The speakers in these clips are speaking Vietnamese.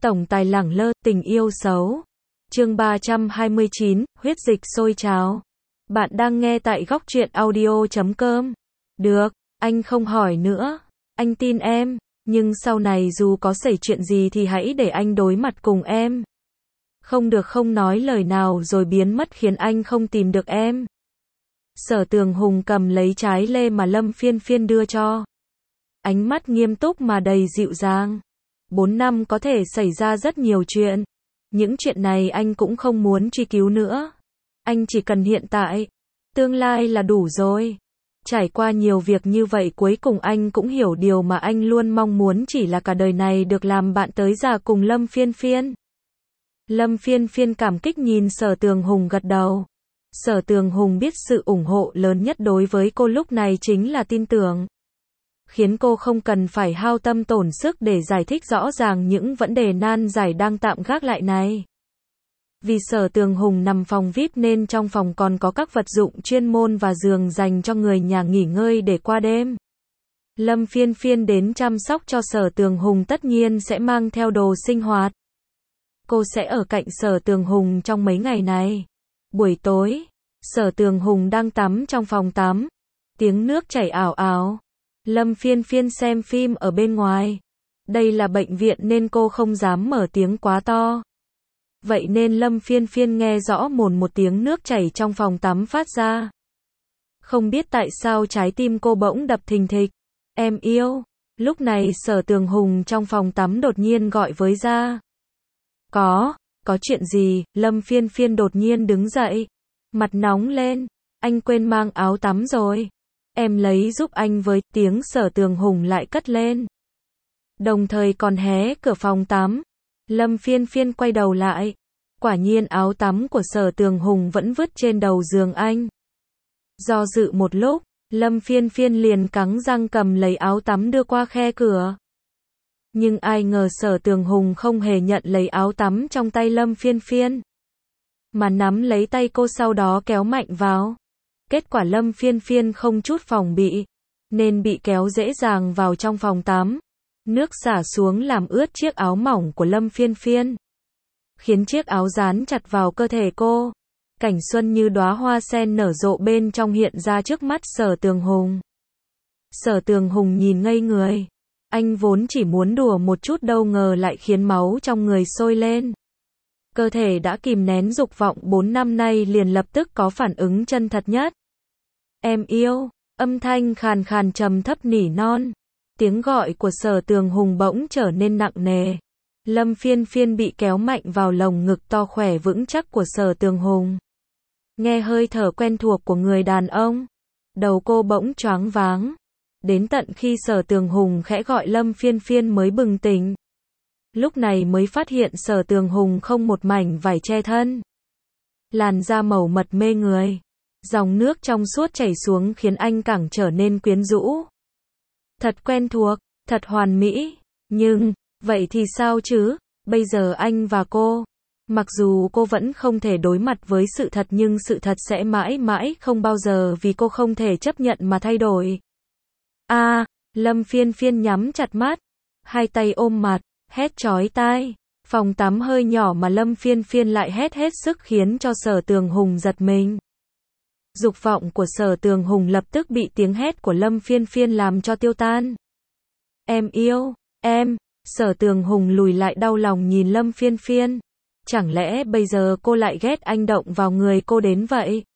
Tổng tài lẳng lơ, tình yêu xấu. Chương 329, huyết dịch sôi trào. Bạn đang nghe tại góc truyện audio.com. Được, anh không hỏi nữa. Anh tin em, nhưng sau này dù có xảy chuyện gì thì hãy để anh đối mặt cùng em. Không được không nói lời nào rồi biến mất khiến anh không tìm được em. Sở Tường Hùng cầm lấy trái lê mà Lâm Phiên Phiên đưa cho. Ánh mắt nghiêm túc mà đầy dịu dàng. 4 năm có thể xảy ra rất nhiều chuyện. Những chuyện này anh cũng không muốn truy cứu nữa. Anh chỉ cần hiện tại. Tương lai là đủ rồi. Trải qua nhiều việc như vậy cuối cùng anh cũng hiểu điều mà anh luôn mong muốn chỉ là cả đời này được làm bạn tới già cùng Lâm Phiên Phiên. Lâm Phiên Phiên cảm kích nhìn Sở Tường Hùng gật đầu. Sở Tường Hùng biết sự ủng hộ lớn nhất đối với cô lúc này chính là tin tưởng. Khiến cô không cần phải hao tâm tổn sức để giải thích rõ ràng những vấn đề nan giải đang tạm gác lại này. Vì Sở Tường Hùng nằm phòng VIP nên trong phòng còn có các vật dụng chuyên môn và giường dành cho người nhà nghỉ ngơi để qua đêm. Lâm Phiên Phiên đến chăm sóc cho Sở Tường Hùng tất nhiên sẽ mang theo đồ sinh hoạt. Cô sẽ ở cạnh Sở Tường Hùng trong mấy ngày này. Buổi tối, Sở Tường Hùng đang tắm trong phòng tắm. Tiếng nước chảy ào ào. Lâm Phiên Phiên xem phim ở bên ngoài. Đây là bệnh viện nên cô không dám mở tiếng quá to. Vậy nên Lâm Phiên Phiên nghe rõ một tiếng nước chảy trong phòng tắm phát ra. Không biết tại sao trái tim cô bỗng đập thình thịch. Em yêu. Lúc này Sở Tường Hùng trong phòng tắm đột nhiên gọi với ra. Có chuyện gì? Lâm Phiên Phiên đột nhiên đứng dậy. Mặt nóng lên. Anh quên mang áo tắm rồi. Em lấy giúp anh với, tiếng Sở Tường Hùng lại cất lên. Đồng thời còn hé cửa phòng tắm. Lâm Phiên Phiên quay đầu lại. Quả nhiên áo tắm của Sở Tường Hùng vẫn vứt trên đầu giường anh. Do dự một lúc, Lâm Phiên Phiên liền cắn răng cầm lấy áo tắm đưa qua khe cửa. Nhưng ai ngờ Sở Tường Hùng không hề nhận lấy áo tắm trong tay Lâm Phiên Phiên. Mà nắm lấy tay cô sau đó kéo mạnh vào. Kết quả Lâm Phiên Phiên không chút phòng bị, nên bị kéo dễ dàng vào trong phòng tắm. Nước xả xuống làm ướt chiếc áo mỏng của Lâm Phiên Phiên. Khiến chiếc áo dán chặt vào cơ thể cô. Cảnh xuân như đóa hoa sen nở rộ bên trong hiện ra trước mắt Sở Tường Hùng. Sở Tường Hùng nhìn ngây người. Anh vốn chỉ muốn đùa một chút đâu ngờ lại khiến máu trong người sôi lên. Cơ thể đã kìm nén dục vọng 4 năm nay liền lập tức có phản ứng chân thật nhất. Em yêu, âm thanh khàn khàn trầm thấp nỉ non. Tiếng gọi của Sở Tường Hùng bỗng trở nên nặng nề. Lâm Phiên Phiên bị kéo mạnh vào lồng ngực to khỏe vững chắc của Sở Tường Hùng. Nghe hơi thở quen thuộc của người đàn ông. Đầu cô bỗng choáng váng. Đến tận khi Sở Tường Hùng khẽ gọi Lâm Phiên Phiên mới bừng tỉnh. Lúc này mới phát hiện Sở Tường Hùng không một mảnh vải che thân. Làn da màu mật mê người. Dòng nước trong suốt chảy xuống khiến anh càng trở nên quyến rũ. Thật quen thuộc, thật hoàn mỹ. Nhưng, vậy thì sao chứ? Bây giờ anh và cô. Mặc dù cô vẫn không thể đối mặt với sự thật nhưng sự thật sẽ mãi mãi không bao giờ vì cô không thể chấp nhận mà thay đổi. Lâm Phiên Phiên nhắm chặt mắt. Hai tay ôm mặt. Hét chói tai. Phòng tắm hơi nhỏ mà Lâm Phiên Phiên lại hét hết sức khiến cho Sở Tường Hùng giật mình. Dục vọng của Sở Tường Hùng lập tức bị tiếng hét của Lâm Phiên Phiên làm cho tiêu tan. Em yêu, em. Sở Tường Hùng lùi lại đau lòng nhìn Lâm Phiên Phiên. Chẳng lẽ bây giờ cô lại ghét anh động vào người cô đến vậy?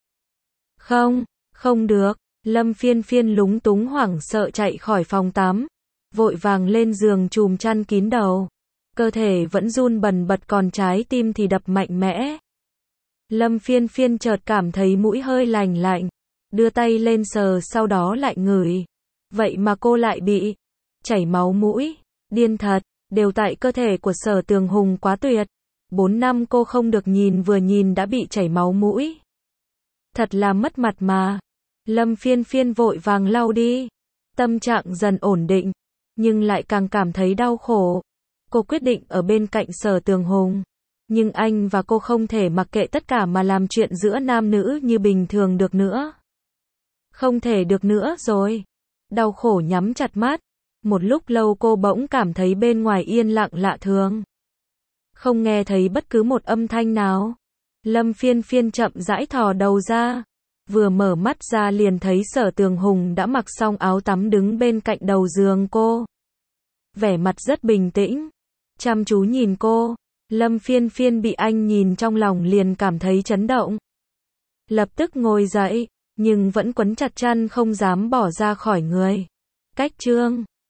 Không được. Lâm Phiên Phiên lúng túng hoảng sợ chạy khỏi phòng tắm. Vội vàng lên giường chùm chăn kín đầu. Cơ thể vẫn run bần bật còn trái tim thì đập mạnh mẽ. Lâm Phiên Phiên chợt cảm thấy mũi hơi lành lạnh. Đưa tay lên sờ sau đó lại ngửi. Vậy mà cô lại bị chảy máu mũi. Điên thật, đều tại cơ thể của Sở Tường Hùng quá tuyệt. 4 năm cô không được nhìn vừa nhìn đã bị chảy máu mũi. Thật là mất mặt mà. Lâm Phiên Phiên vội vàng lau đi. Tâm trạng dần ổn định. Nhưng lại càng cảm thấy đau khổ. Cô quyết định ở bên cạnh Sở Tường Hùng. Nhưng anh và cô không thể mặc kệ tất cả mà làm chuyện giữa nam nữ như bình thường được nữa. Không thể được nữa rồi. Đau khổ nhắm chặt mắt. Một lúc lâu cô bỗng cảm thấy bên ngoài yên lặng lạ thường. không nghe thấy bất cứ một âm thanh nào. Lâm Phiên Phiên chậm rãi thò đầu ra, vừa mở mắt ra liền thấy Sở Tường Hùng đã mặc xong áo tắm đứng bên cạnh đầu giường cô. Vẻ mặt rất bình tĩnh, chăm chú nhìn cô. Lâm Phiên Phiên bị anh nhìn trong lòng liền cảm thấy chấn động. Lập tức ngồi dậy, nhưng vẫn quấn chặt chăn không dám bỏ ra khỏi người. Cách chương